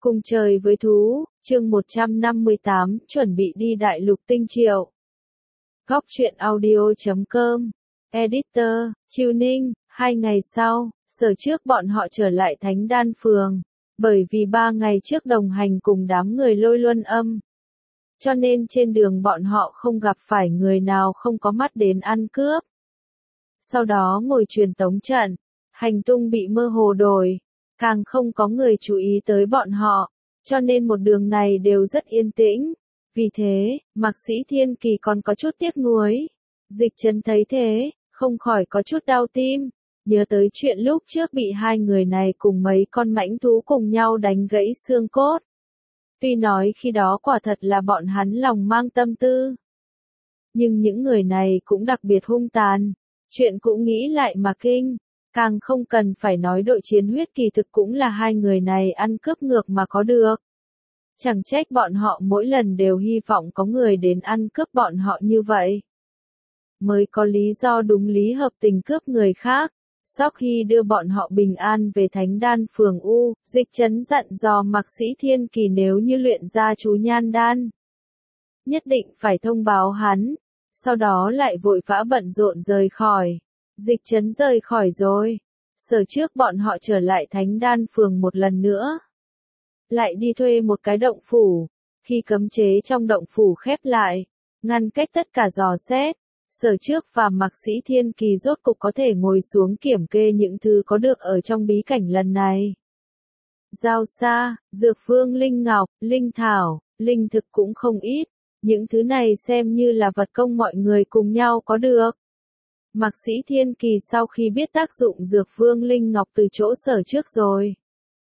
Cùng trời với thú, chương 158, chuẩn bị đi đại lục tinh triệu. Góc truyện audio.com, Editor, Chiêu Ninh. 2 ngày sau, Sở trước bọn họ trở lại Thánh Đan Phường, bởi vì 3 ngày trước đồng hành cùng đám người Lôi Luân Âm. Cho nên trên đường bọn họ không gặp phải người nào không có mắt đến ăn cướp. Sau đó ngồi truyền tống trận, hành tung bị mơ hồ đổi, càng không có người chú ý tới bọn họ, cho nên một đường này đều rất yên tĩnh. Vì thế, Mạc Sĩ Thiên Kỳ còn có chút tiếc nuối. Dịch Trấn thấy thế, không khỏi có chút đau tim, nhớ tới chuyện lúc trước bị hai người này cùng mấy con mãnh thú cùng nhau đánh gãy xương cốt. Tuy nói khi đó quả thật là bọn hắn lòng mang tâm tư, nhưng những người này cũng đặc biệt hung tàn, chuyện cũng nghĩ lại mà kinh. Càng không cần phải nói đội chiến huyết kỳ thực cũng là hai người này ăn cướp ngược mà có được. Chẳng trách bọn họ mỗi lần đều hy vọng có người đến ăn cướp bọn họ như vậy. Mới có lý do đúng lý hợp tình cướp người khác. Sau khi đưa bọn họ bình an về Thánh Đan Phường U, Dịch Trấn dặn dò Mạc Sĩ Thiên Kỳ nếu như luyện ra chú nhan đan, nhất định phải thông báo hắn, sau đó lại vội vã bận rộn rời khỏi. Dịch Trấn rời khỏi rồi. Sở trước bọn họ trở lại Thánh Đan Phường một lần nữa. Lại đi thuê một cái động phủ. Khi cấm chế trong động phủ khép lại, ngăn cách tất cả dò xét, Sở trước và Mạc Sĩ Thiên Kỳ rốt cục có thể ngồi xuống kiểm kê những thứ có được ở trong bí cảnh lần này. Giao sa, dược phương linh ngọc, linh thảo, linh thực cũng không ít. Những thứ này xem như là vật công mọi người cùng nhau có được. Mạc Sĩ Thiên Kỳ sau khi biết tác dụng dược phương linh ngọc từ chỗ Sở trước rồi,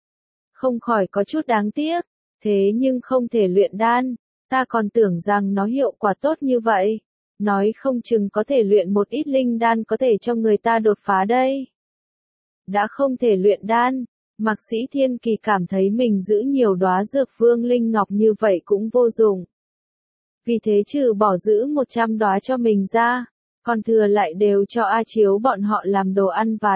không khỏi có chút đáng tiếc, thế nhưng không thể luyện đan, ta còn tưởng rằng nó hiệu quả tốt như vậy, nói không chừng có thể luyện một ít linh đan có thể cho người ta đột phá đây. Đã không thể luyện đan, Mạc Sĩ Thiên Kỳ cảm thấy mình giữ nhiều đóa dược phương linh ngọc như vậy cũng vô dụng. Vì thế trừ bỏ giữ 100 đóa cho mình ra, còn thừa lại đều cho A Chiếu bọn họ làm đồ ăn vặt.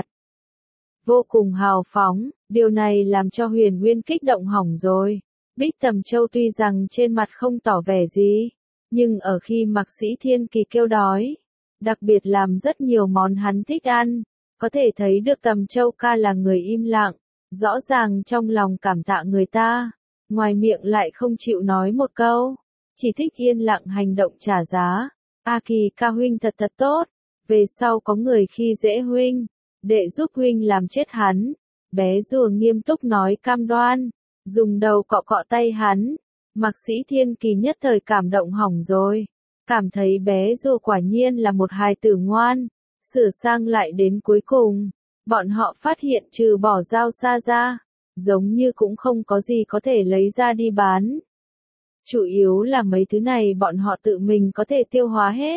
Vô cùng hào phóng, điều này làm cho Huyền Nguyên kích động hỏng rồi. Bích Tầm Châu tuy rằng trên mặt không tỏ vẻ gì, nhưng ở khi Mạc Sĩ Thiên Kỳ kêu đói, đặc biệt làm rất nhiều món hắn thích ăn, có thể thấy được Tầm Châu ca là người im lặng, rõ ràng trong lòng cảm tạ người ta, ngoài miệng lại không chịu nói một câu, chỉ thích yên lặng hành động trả giá. A Kỳ ca huynh thật tốt, về sau có người khi dễ huynh, đệ giúp huynh làm chết hắn. Bé rùa nghiêm túc nói cam đoan, dùng đầu cọ cọ tay hắn. Mạc Sĩ Thiên Kỳ nhất thời cảm động hỏng rồi, cảm thấy bé rùa quả nhiên là một hài tử ngoan. Sửa sang lại đến cuối cùng, bọn họ phát hiện trừ bỏ dao sa ra, giống như cũng không có gì có thể lấy ra đi bán. Chủ yếu là mấy thứ này bọn họ tự mình có thể tiêu hóa hết.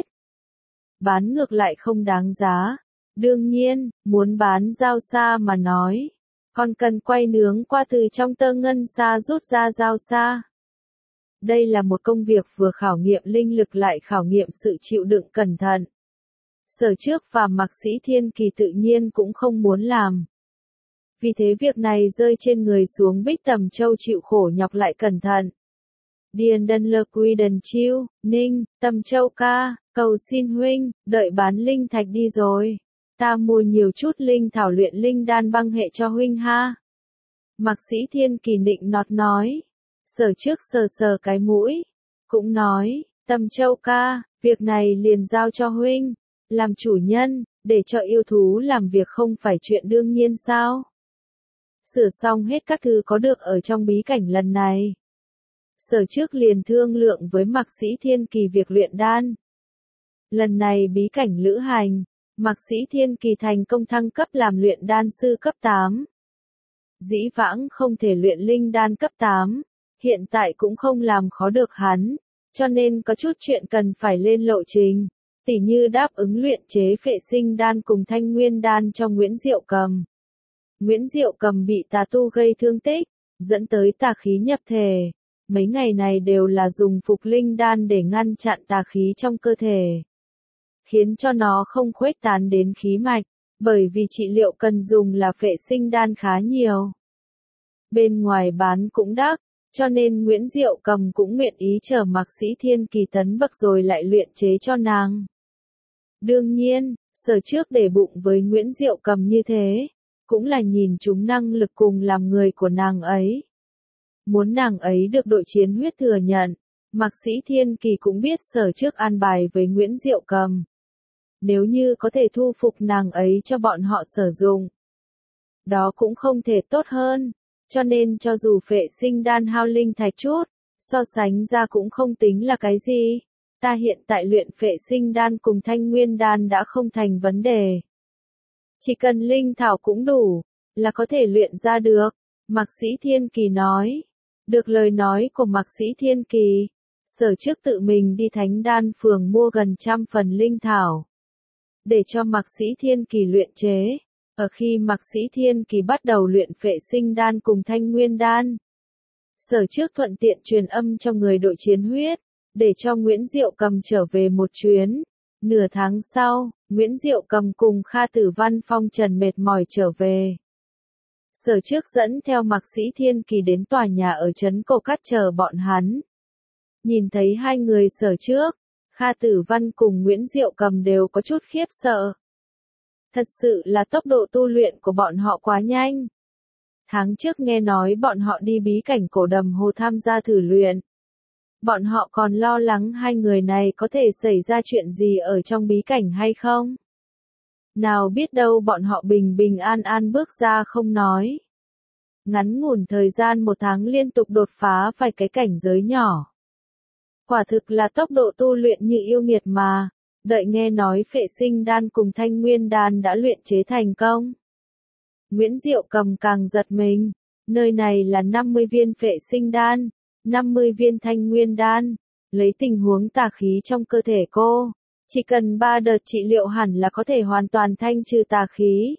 Bán ngược lại không đáng giá. Đương nhiên, muốn bán dao sa mà nói, còn cần quay nướng qua từ trong tơ ngân sa rút ra dao sa. Đây là một công việc vừa khảo nghiệm linh lực lại khảo nghiệm sự chịu đựng cẩn thận. Sở trước và Mạc Sĩ Thiên Kỳ tự nhiên cũng không muốn làm. Vì thế việc này rơi trên người xuống Bích Tầm Châu chịu khổ nhọc lại cẩn thận. Điền Đần Lơ Quy Đần Chiêu, Ninh, Tầm Châu ca, cầu xin huynh, đợi bán linh thạch đi rồi. Ta mua nhiều chút linh thảo luyện linh đan băng hệ cho huynh ha. Mạc Sĩ Thiên Kỳ nịnh nọt nói. Sở trước sờ sờ cái mũi, cũng nói, Tầm Châu ca, việc này liền giao cho huynh, làm chủ nhân, để cho yêu thú làm việc không phải chuyện đương nhiên sao. Sửa xong hết các thứ có được ở trong bí cảnh lần này, Sở trước liền thương lượng với Mạc Sĩ Thiên Kỳ việc luyện đan. Lần này bí cảnh lữ hành, Mạc Sĩ Thiên Kỳ thành công thăng cấp làm luyện đan sư cấp 8. Dĩ vãng không thể luyện linh đan cấp 8, hiện tại cũng không làm khó được hắn, cho nên có chút chuyện cần phải lên lộ trình, tỉ như đáp ứng luyện chế phệ sinh đan cùng thanh nguyên đan cho Nguyễn Diệu Cầm. Nguyễn Diệu Cầm bị tà tu gây thương tích, dẫn tới tà khí nhập thể. Mấy ngày này đều là dùng phục linh đan để ngăn chặn tà khí trong cơ thể, khiến cho nó không khuếch tán đến khí mạch, bởi vì trị liệu cần dùng là phệ sinh đan khá nhiều. bên ngoài bán cũng đắt, cho nên Nguyễn Diệu Cầm cũng nguyện ý chờ Mạc Sĩ Thiên Kỳ tấn bậc rồi lại luyện chế cho nàng. Đương nhiên, Sở Trước để bụng với Nguyễn Diệu Cầm như thế, cũng là nhìn chúng năng lực cùng làm người của nàng ấy. Muốn nàng ấy được đội chiến huyết thừa nhận, Mạc Sĩ Thiên Kỳ cũng biết Sở Trước an bài với Nguyễn Diệu Cầm. Nếu như có thể thu phục nàng ấy cho bọn họ sử dụng, đó cũng không thể tốt hơn, cho nên cho dù phệ sinh đan hao linh thạch chút, so sánh ra cũng không tính là cái gì. Ta hiện tại luyện phệ sinh đan cùng thanh nguyên đan đã không thành vấn đề. Chỉ cần linh thảo cũng đủ, là có thể luyện ra được, Mạc Sĩ Thiên Kỳ nói. Được lời nói của Mạc Sĩ Thiên Kỳ, Sở Trước tự mình đi Thánh Đan Phường mua gần 100 phần linh thảo, để cho Mạc Sĩ Thiên Kỳ luyện chế. Ở khi Mạc Sĩ Thiên Kỳ bắt đầu luyện phệ sinh đan cùng thanh nguyên đan, Sở Trước thuận tiện truyền âm cho người đội chiến huyết, để cho Nguyễn Diệu Cầm trở về một chuyến. Nửa tháng sau, Nguyễn Diệu Cầm cùng Kha Tử Văn phong trần mệt mỏi trở về. Sở Trước dẫn theo Mạc Sĩ Thiên Kỳ đến tòa nhà ở trấn Cổ Cát chờ bọn hắn. Nhìn thấy hai người Sở Trước, Kha Tử Văn cùng Nguyễn Diệu Cầm đều có chút khiếp sợ. Thật sự là tốc độ tu luyện của bọn họ quá nhanh. Tháng trước nghe nói bọn họ đi bí cảnh Cổ Đầm Hồ tham gia thử luyện. Bọn họ còn lo lắng hai người này có thể xảy ra chuyện gì ở trong bí cảnh hay không. Nào biết đâu bọn họ bình bình an an bước ra không nói. Ngắn ngủn thời gian 1 tháng liên tục đột phá vài cái cảnh giới nhỏ. Quả thực là tốc độ tu luyện như yêu nghiệt mà. Đợi nghe nói phệ sinh đan cùng thanh nguyên đan đã luyện chế thành công. Nguyễn Diệu Cầm càng giật mình. Nơi này là 50 viên phệ sinh đan, 50 viên thanh nguyên đan. Lấy tình huống tà khí trong cơ thể cô, chỉ cần 3 đợt trị liệu hẳn là có thể hoàn toàn thanh trừ tà khí.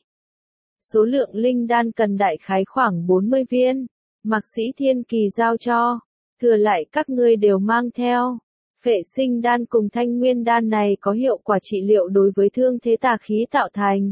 Số lượng linh đan cần đại khái khoảng 40 viên. Mạc Sĩ Thiên Kỳ giao cho. Thừa lại các ngươi đều mang theo. Phệ sinh đan cùng thanh nguyên đan này có hiệu quả trị liệu đối với thương thế tà khí tạo thành.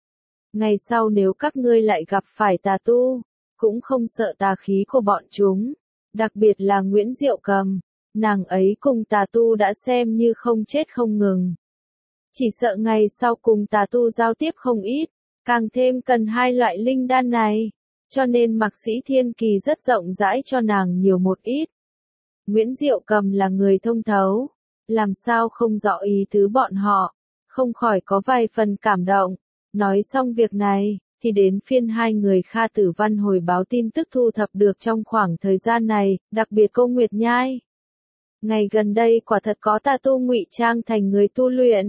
Ngày sau nếu các ngươi lại gặp phải tà tu, cũng không sợ tà khí của bọn chúng. Đặc biệt là Nguyễn Diệu Cầm, nàng ấy cùng tà tu đã xem như không chết không ngừng. Chỉ sợ ngày sau cùng tà tu giao tiếp không ít, càng thêm cần hai loại linh đan này, cho nên Mạc Sĩ Thiên Kỳ rất rộng rãi cho nàng nhiều một ít. Nguyễn Diệu Cầm là người thông thấu, làm sao không rõ ý tứ bọn họ, không khỏi có vài phần cảm động. Nói xong việc này, thì đến phiên hai người Kha Tử Văn hồi báo tin tức thu thập được trong khoảng thời gian này, đặc biệt cô Nguyệt Nhai. Ngày gần đây quả thật có tà tu ngụy trang thành người tu luyện.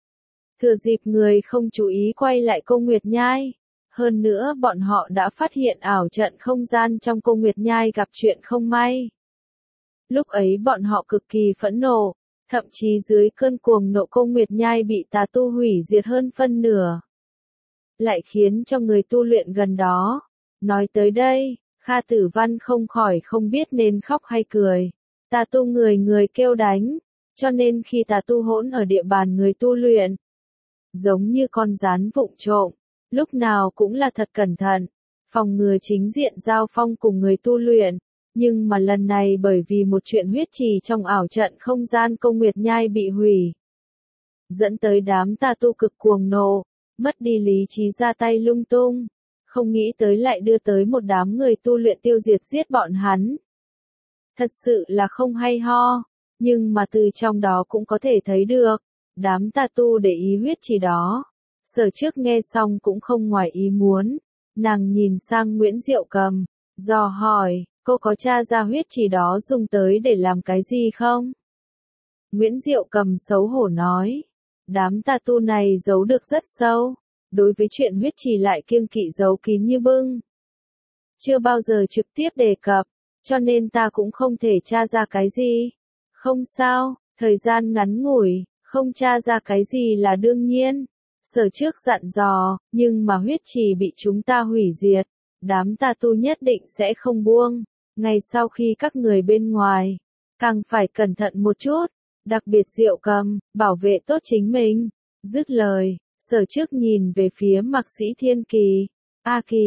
Thừa dịp người không chú ý quay lại cô Nguyệt Nhai. Hơn nữa bọn họ đã phát hiện ảo trận không gian trong cô Nguyệt Nhai gặp chuyện không may. Lúc ấy bọn họ cực kỳ phẫn nộ, thậm chí dưới cơn cuồng nộ cô Nguyệt Nhai bị tà tu hủy diệt hơn phân nửa. Lại khiến cho người tu luyện gần đó. Nói tới đây, Kha Tử Văn không khỏi không biết nên khóc hay cười. Tà tu người người kêu đánh, cho nên khi tà tu hỗn ở địa bàn người tu luyện, giống như con gián vụng trộm, lúc nào cũng là thật cẩn thận, phòng ngừa chính diện giao phong cùng người tu luyện. Nhưng mà lần này bởi vì một chuyện huyết trì trong ảo trận không gian cô Nguyệt Nhai bị hủy, dẫn tới đám tà tu cực cuồng nộ, mất đi lý trí ra tay lung tung, không nghĩ tới lại đưa tới một đám người tu luyện tiêu diệt giết bọn hắn. Thật sự là không hay ho, nhưng mà từ trong đó cũng có thể thấy được, đám tà tu để ý huyết trì đó. Sở Trước nghe xong cũng không ngoài ý muốn, nàng nhìn sang Nguyễn Diệu Cầm, dò hỏi, cô có tra ra huyết trì đó dùng tới để làm cái gì không? Nguyễn Diệu Cầm xấu hổ nói, đám tà tu này giấu được rất sâu, đối với chuyện huyết trì lại kiêng kỵ giấu kín như bưng. Chưa bao giờ trực tiếp đề cập, cho nên ta cũng không thể tra ra cái gì. Không sao, thời gian ngắn ngủi, không tra ra cái gì là đương nhiên. Sở Trước dặn dò, nhưng mà huyết trì bị chúng ta hủy diệt, đám tà tu nhất định sẽ không buông. Ngày sau khi các người bên ngoài, càng phải cẩn thận một chút, đặc biệt Diệu Cầm, bảo vệ tốt chính mình. Dứt lời, Sở Trước nhìn về phía Mạc Sĩ Thiên Kỳ. A Kỳ,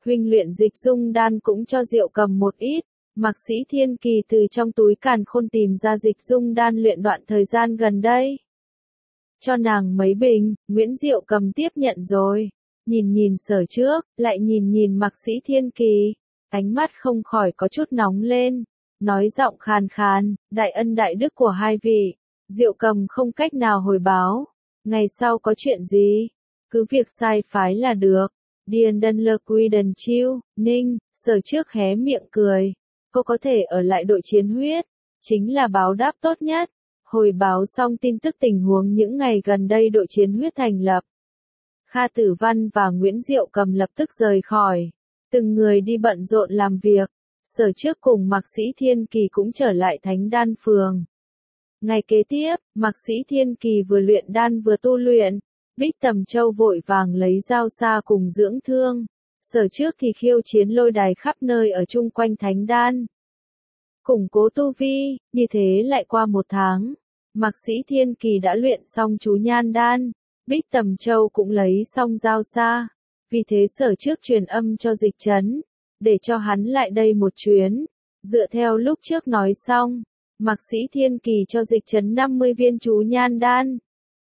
Huynh luyện dịch dung đan cũng cho Diệu Cầm một ít. Mạc Sĩ Thiên Kỳ từ trong túi càn khôn tìm ra dịch dung đan luyện đoạn thời gian gần đây. Cho nàng mấy bình, Nguyễn Diệu Cầm tiếp nhận rồi. Nhìn nhìn Sở Trước, lại nhìn nhìn Mạc Sĩ Thiên Kỳ. Ánh mắt không khỏi có chút nóng lên. Nói giọng khàn khàn, đại ân đại đức của hai vị. Diệu Cầm không cách nào hồi báo. Ngày sau có chuyện gì? Cứ việc sai phái là được. Điền Đân Lơ Quy Đần Chiêu, Ninh, Sở Trước hé miệng cười. Cô có thể ở lại đội chiến huyết. Chính là báo đáp tốt nhất. Hồi báo xong tin tức tình huống những ngày gần đây đội chiến huyết thành lập. Kha Tử Văn và Nguyễn Diệu Cầm lập tức rời khỏi. Từng người đi bận rộn làm việc. Sở Trước cùng Mạc Sĩ Thiên Kỳ cũng trở lại Thánh Đan Phường. Ngày kế tiếp, Mạc Sĩ Thiên Kỳ vừa luyện đan vừa tu luyện. Bích Tầm Châu vội vàng lấy dao sa cùng dưỡng thương. Sở Trước thì khiêu chiến lôi đài khắp nơi ở chung quanh Thánh Đan. Củng cố tu vi, như thế lại qua một tháng. Mạc Sĩ Thiên Kỳ đã luyện xong chú nhan đan. Bích Tầm Châu cũng lấy xong dao sa. Vì thế Sở Trước truyền âm cho Dịch Trấn. Để cho hắn lại đây một chuyến. Dựa theo lúc trước nói xong. Mạc Sĩ Thiên Kỳ cho Dịch Trấn 50 viên chú nhan đan.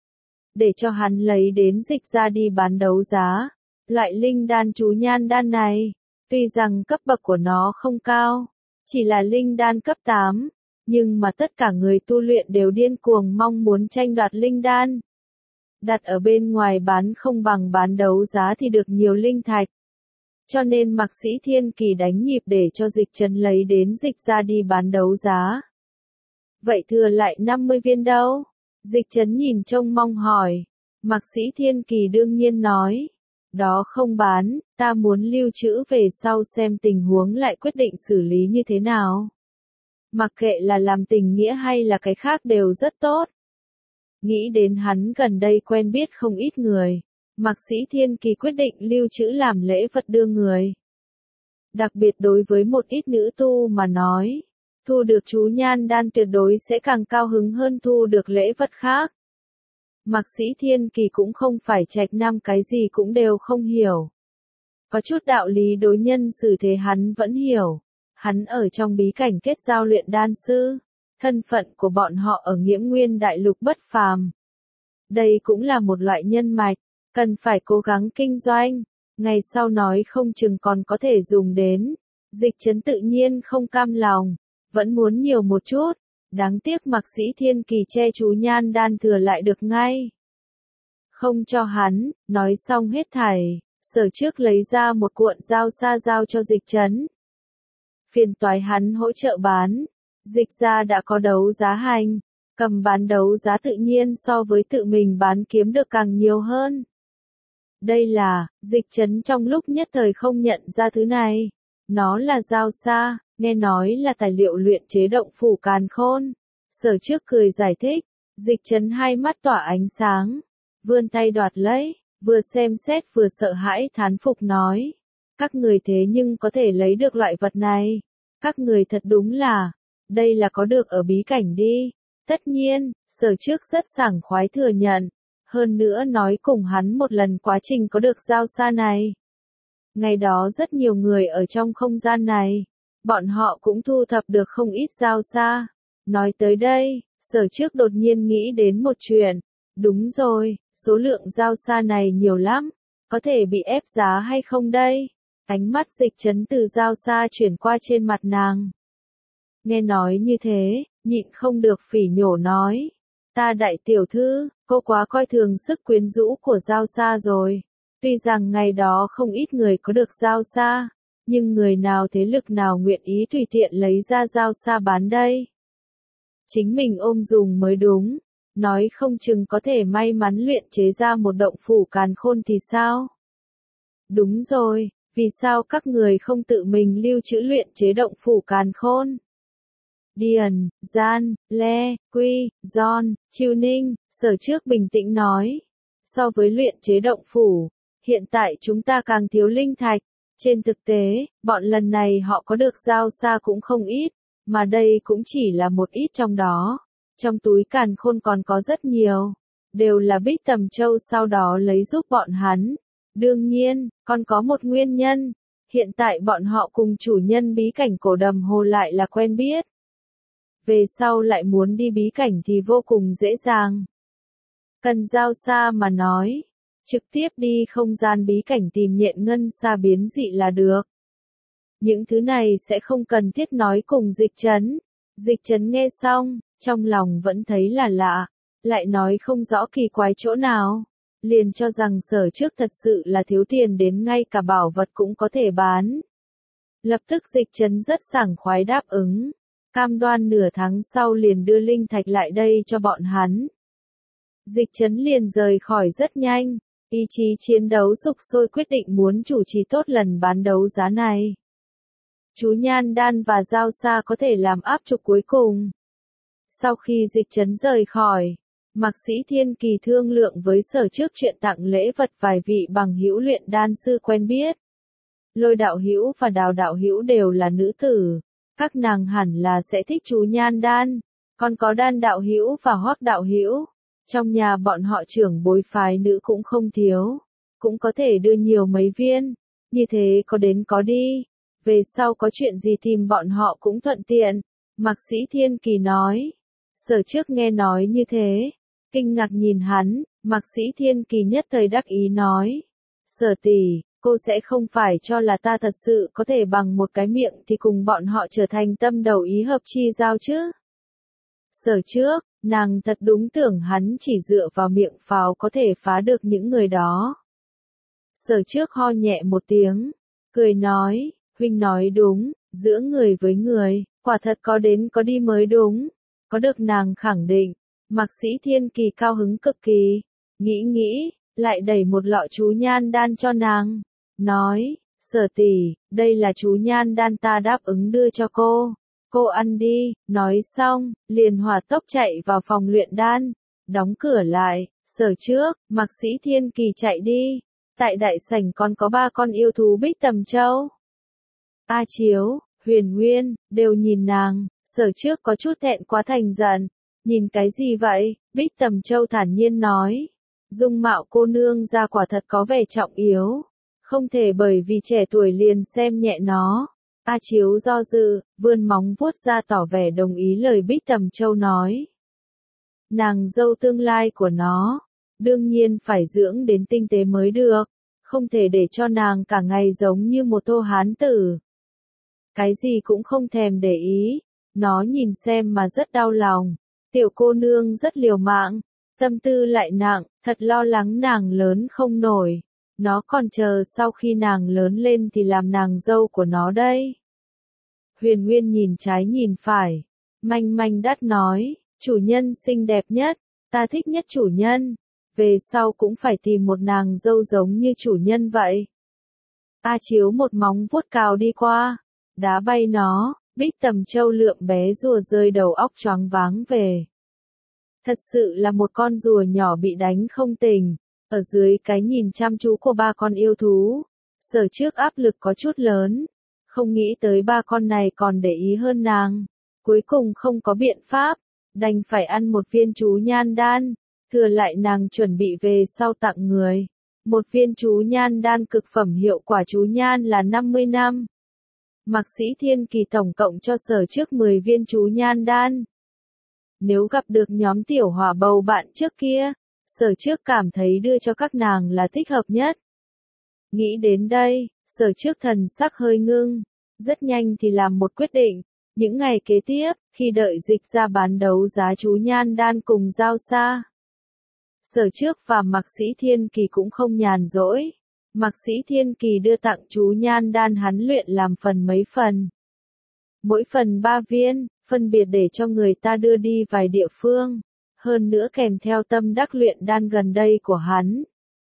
Để cho hắn lấy đến dịch ra đi bán đấu giá. Loại linh đan chú nhan đan này, tuy rằng cấp bậc của nó không cao, chỉ là linh đan cấp 8, nhưng mà tất cả người tu luyện đều điên cuồng mong muốn tranh đoạt linh đan. Đặt ở bên ngoài bán không bằng bán đấu giá thì được nhiều linh thạch. Cho nên Mạc Sĩ Thiên Kỳ đánh nhịp để cho Dịch Trấn lấy đến dịch ra đi bán đấu giá. Vậy thừa lại 50 viên đâu? Dịch Trấn nhìn trông mong hỏi. Mạc Sĩ Thiên Kỳ đương nhiên nói. Đó không bán, ta muốn lưu trữ về sau xem tình huống lại quyết định xử lý như thế nào. Mặc kệ là làm tình nghĩa hay là cái khác đều rất tốt. Nghĩ đến hắn gần đây quen biết không ít người. Mạc Sĩ Thiên Kỳ quyết định lưu trữ làm lễ vật đưa người. Đặc biệt đối với một ít nữ tu mà nói. Thu được chú nhan đan tuyệt đối sẽ càng cao hứng hơn thu được lễ vật khác. Mạc Sĩ Thiên Kỳ cũng không phải trạch nam cái gì cũng đều không hiểu. Có chút đạo lý đối nhân xử thế hắn vẫn hiểu. Hắn ở trong bí cảnh kết giao luyện đan sư. Thân phận của bọn họ ở Nghiễm Nguyên Đại Lục bất phàm. Đây cũng là một loại nhân mạch, cần phải cố gắng kinh doanh. Ngày sau nói không chừng còn có thể dùng đến. Dịch Trấn tự nhiên không cam lòng. Vẫn muốn nhiều một chút. Đáng tiếc Mạc Sĩ Thiên Kỳ che chú nhan đan thừa lại được ngay. Không cho hắn, nói xong hết thảy. Sở Trước lấy ra một cuộn dao sa giao cho Dịch Trấn. Phiền toái hắn hỗ trợ bán. Dịch ra đã có đấu giá hành. Cầm bán đấu giá tự nhiên so với tự mình bán kiếm được càng nhiều hơn. Đây là, Dịch Trấn trong lúc nhất thời không nhận ra thứ này. Nó là dao sa. Nghe nói là tài liệu luyện chế động phủ càn khôn. Sở Trước cười giải thích. Dịch Trấn hai mắt tỏa ánh sáng. Vươn tay đoạt lấy. Vừa xem xét vừa sợ hãi thán phục nói. Các người thế nhưng có thể lấy được loại vật này. Các người thật đúng là. Đây là có được ở bí cảnh đi. Tất nhiên, Sở Trước rất sảng khoái thừa nhận. Hơn nữa nói cùng hắn một lần quá trình có được dao sa này. Ngày đó rất nhiều người ở trong không gian này. Bọn họ cũng thu thập được không ít dao sa. Nói tới đây, Sở Trước đột nhiên nghĩ đến một chuyện. Đúng rồi, số lượng dao sa này nhiều lắm. Có thể bị ép giá hay không đây? Ánh mắt Dịch Trấn từ dao sa chuyển qua trên mặt nàng. Nghe nói như thế, nhịn không được phỉ nhổ nói. Ta đại tiểu thư, cô quá coi thường sức quyến rũ của dao sa rồi. Tuy rằng ngày đó không ít người có được dao sa. Nhưng người nào thế lực nào nguyện ý tùy tiện lấy ra dao sa bán đây? Chính mình ôm dùng mới đúng. Nói không chừng có thể may mắn luyện chế ra một động phủ càn khôn thì sao? Đúng rồi, vì sao các người không tự mình lưu trữ luyện chế động phủ càn khôn? Điền, Gian, Le, Quy, Giòn, Chiêu Ninh, Sở Trước bình tĩnh nói. So với luyện chế động phủ, hiện tại chúng ta càng thiếu linh thạch. Trên thực tế, bọn lần này họ có được dao sa cũng không ít, mà đây cũng chỉ là một ít trong đó. Trong túi càn khôn còn có rất nhiều, đều là Bích Tầm Châu sau đó lấy giúp bọn hắn. Đương nhiên, còn có một nguyên nhân, Hiện tại bọn họ cùng chủ nhân bí cảnh cổ đầm hồ lại là quen biết. Về sau lại muốn đi bí cảnh thì vô cùng dễ dàng. Cần Giao Sa mà nói, trực tiếp đi không gian bí cảnh tìm nhện ngân sa biến dị là được. Những thứ này sẽ không cần thiết nói cùng Dịch Trấn. Dịch Trấn nghe xong, trong lòng vẫn thấy là lạ, lại nói không rõ kỳ quái chỗ nào. Liền cho rằng Sở Trước thật sự là thiếu tiền đến ngay cả bảo vật cũng có thể bán. Lập tức Dịch Trấn rất sảng khoái đáp ứng, cam đoan nửa tháng sau liền đưa linh thạch lại đây cho bọn hắn. Dịch Trấn liền rời khỏi rất nhanh, ý chí chiến đấu sục sôi quyết định muốn chủ trì tốt lần bán đấu giá này. Chú Nhan Đan và Giao Sa có thể làm áp trục cuối cùng. Sau khi Dịch Trấn rời khỏi, Mạc Sĩ Thiên Kỳ thương lượng với Sở Trước chuyện tặng lễ vật vài vị bằng hữu luyện đan sư quen biết. Lôi đạo hữu và Đào đạo hữu đều là nữ tử, các nàng hẳn là sẽ thích chú Nhan Đan, còn có Đan đạo hữu và Hoắc đạo hữu. Trong nhà bọn họ trưởng bối phái nữ cũng không thiếu, cũng có thể đưa nhiều mấy viên, như thế có đến có đi, về sau có chuyện gì tìm bọn họ cũng thuận tiện. Mạc Sĩ Thiên Kỳ nói. Sở Trước nghe nói như thế, kinh ngạc nhìn hắn, Mạc Sĩ Thiên Kỳ nhất thời đắc ý nói. Sở tỷ, cô sẽ không phải cho là ta thật sự có thể bằng một cái miệng thì cùng bọn họ trở thành tâm đầu ý hợp chi giao chứ? Sở Trước, nàng thật đúng tưởng hắn chỉ dựa vào miệng pháo có thể phá được những người đó. Sở Trước ho nhẹ một tiếng, cười nói, huynh nói đúng, giữa người với người, quả thật có đến có đi mới đúng. Có được nàng khẳng định, Mạc Sĩ Thiên Kỳ cao hứng cực kỳ, nghĩ, lại đẩy một lọ chú Nhan Đan cho nàng, nói, Sở tỷ, đây là chú Nhan Đan ta đáp ứng đưa cho cô ăn đi. Nói xong, liền hỏa tốc chạy vào phòng luyện đan, đóng cửa lại. Sở Trước, Mạc Sĩ Thiên Kỳ chạy đi, tại đại sảnh còn có 3 con yêu thú Bích Tầm Châu. A Chiếu, Huyền Nguyên, đều nhìn nàng. Sở Trước có chút thẹn quá thành giận, nhìn cái gì vậy? Bích Tầm Châu thản nhiên nói, dung mạo cô nương ra quả thật có vẻ trọng yếu, không thể bởi vì trẻ tuổi liền xem nhẹ nó. A Chiếu do dự, vươn móng vuốt ra tỏ vẻ đồng ý lời Bích Tầm Châu nói. Nàng dâu tương lai của nó, đương nhiên phải dưỡng đến tinh tế mới được, không thể để cho nàng cả ngày giống như một tô hán tử. Cái gì cũng không thèm để ý. Nó nhìn xem mà rất đau lòng, tiểu cô nương rất liều mạng, tâm tư lại nặng, thật lo lắng nàng lớn không nổi, nó còn chờ sau khi nàng lớn lên thì làm nàng dâu của nó đây. Huyền Nguyên nhìn trái nhìn phải, manh đắt nói, chủ nhân xinh đẹp nhất, ta thích nhất chủ nhân, về sau cũng phải tìm một nàng dâu giống như chủ nhân vậy. A Chiếu một móng vuốt cào đi qua, đá bay nó. Bích Tầm Châu lượm bé rùa rơi đầu óc choáng váng về. Thật sự là một con rùa nhỏ bị đánh không tỉnh, ở dưới cái nhìn chăm chú của 3 con yêu thú. Sở Trước áp lực có chút lớn, không nghĩ tới 3 con này còn để ý hơn nàng. Cuối cùng không có biện pháp, đành phải ăn một viên chú Nhan Đan, thừa lại nàng chuẩn bị về sau tặng người. Một viên chú Nhan Đan cực phẩm hiệu quả chú Nhan là 50 năm. Mạc Sĩ Thiên Kỳ tổng cộng cho Sở Trước 10 viên chú Nhan Đan. Nếu gặp được nhóm tiểu hỏa bầu bạn trước kia, Sở Trước cảm thấy đưa cho các nàng là thích hợp nhất. Nghĩ đến đây, Sở Trước thần sắc hơi ngưng, rất nhanh thì làm một quyết định. Những ngày kế tiếp, khi đợi Dịch ra bán đấu giá chú Nhan Đan cùng Giao Sa, Sở Trước và Mạc Sĩ Thiên Kỳ cũng không nhàn rỗi. Mạc Sĩ Thiên Kỳ đưa tặng chú Nhan Đan hắn luyện làm phần mấy phần. Mỗi phần 3 viên, phân biệt để cho người ta đưa đi vài địa phương, hơn nữa kèm theo tâm đắc luyện đan gần đây của hắn.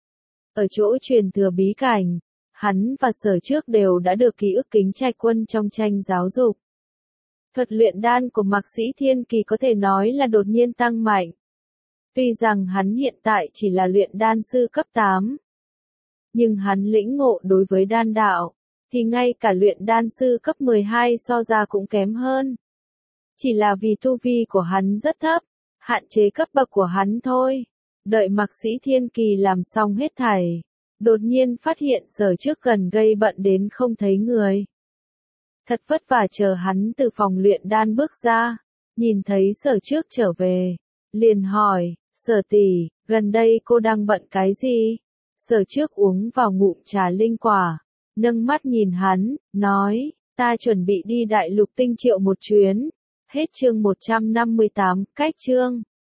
Ở chỗ truyền thừa bí cảnh, hắn và Sở Trước đều đã được ký ức Kính Trạch Quân trong tranh giáo dục. Thuật luyện đan của Mạc Sĩ Thiên Kỳ có thể nói là đột nhiên tăng mạnh. Tuy rằng hắn hiện tại chỉ là luyện đan sư cấp 8, nhưng hắn lĩnh ngộ đối với đan đạo, thì ngay cả luyện đan sư cấp 12 so ra cũng kém hơn. Chỉ là vì tu vi của hắn rất thấp, hạn chế cấp bậc của hắn thôi. Đợi Mạc Sĩ Thiên Kỳ làm xong hết thảy, đột nhiên phát hiện Sở Trước gần gây bận đến không thấy người. Thật vất vả chờ hắn từ phòng luyện đan bước ra, nhìn thấy Sở Trước trở về, liền hỏi, Sở tỷ, gần đây cô đang bận cái gì? Sở Trước uống vào ngụm trà linh quả, nâng mắt nhìn hắn, nói, ta chuẩn bị đi Đại Lục Tinh Triệu một chuyến. Hết chương 158, cách chương.